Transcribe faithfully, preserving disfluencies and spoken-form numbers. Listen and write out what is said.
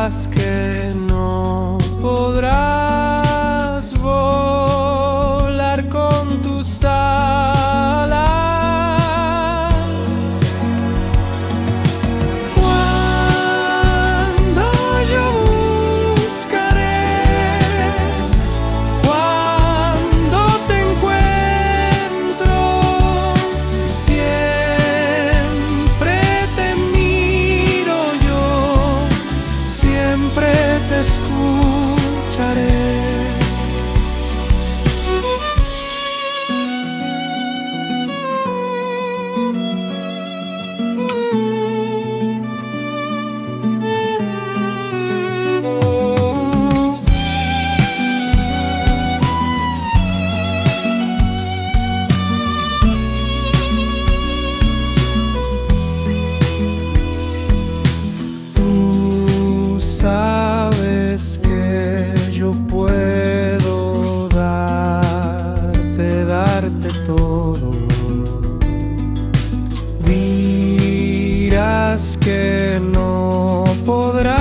dirás que no podrás volar con tus alas. Cuando yo buscaré, cuando te encuentro, siempre te miro yo, siempre te escucharé. Tú sabes que yo puedo darte, darte todo. Dirás que no podrás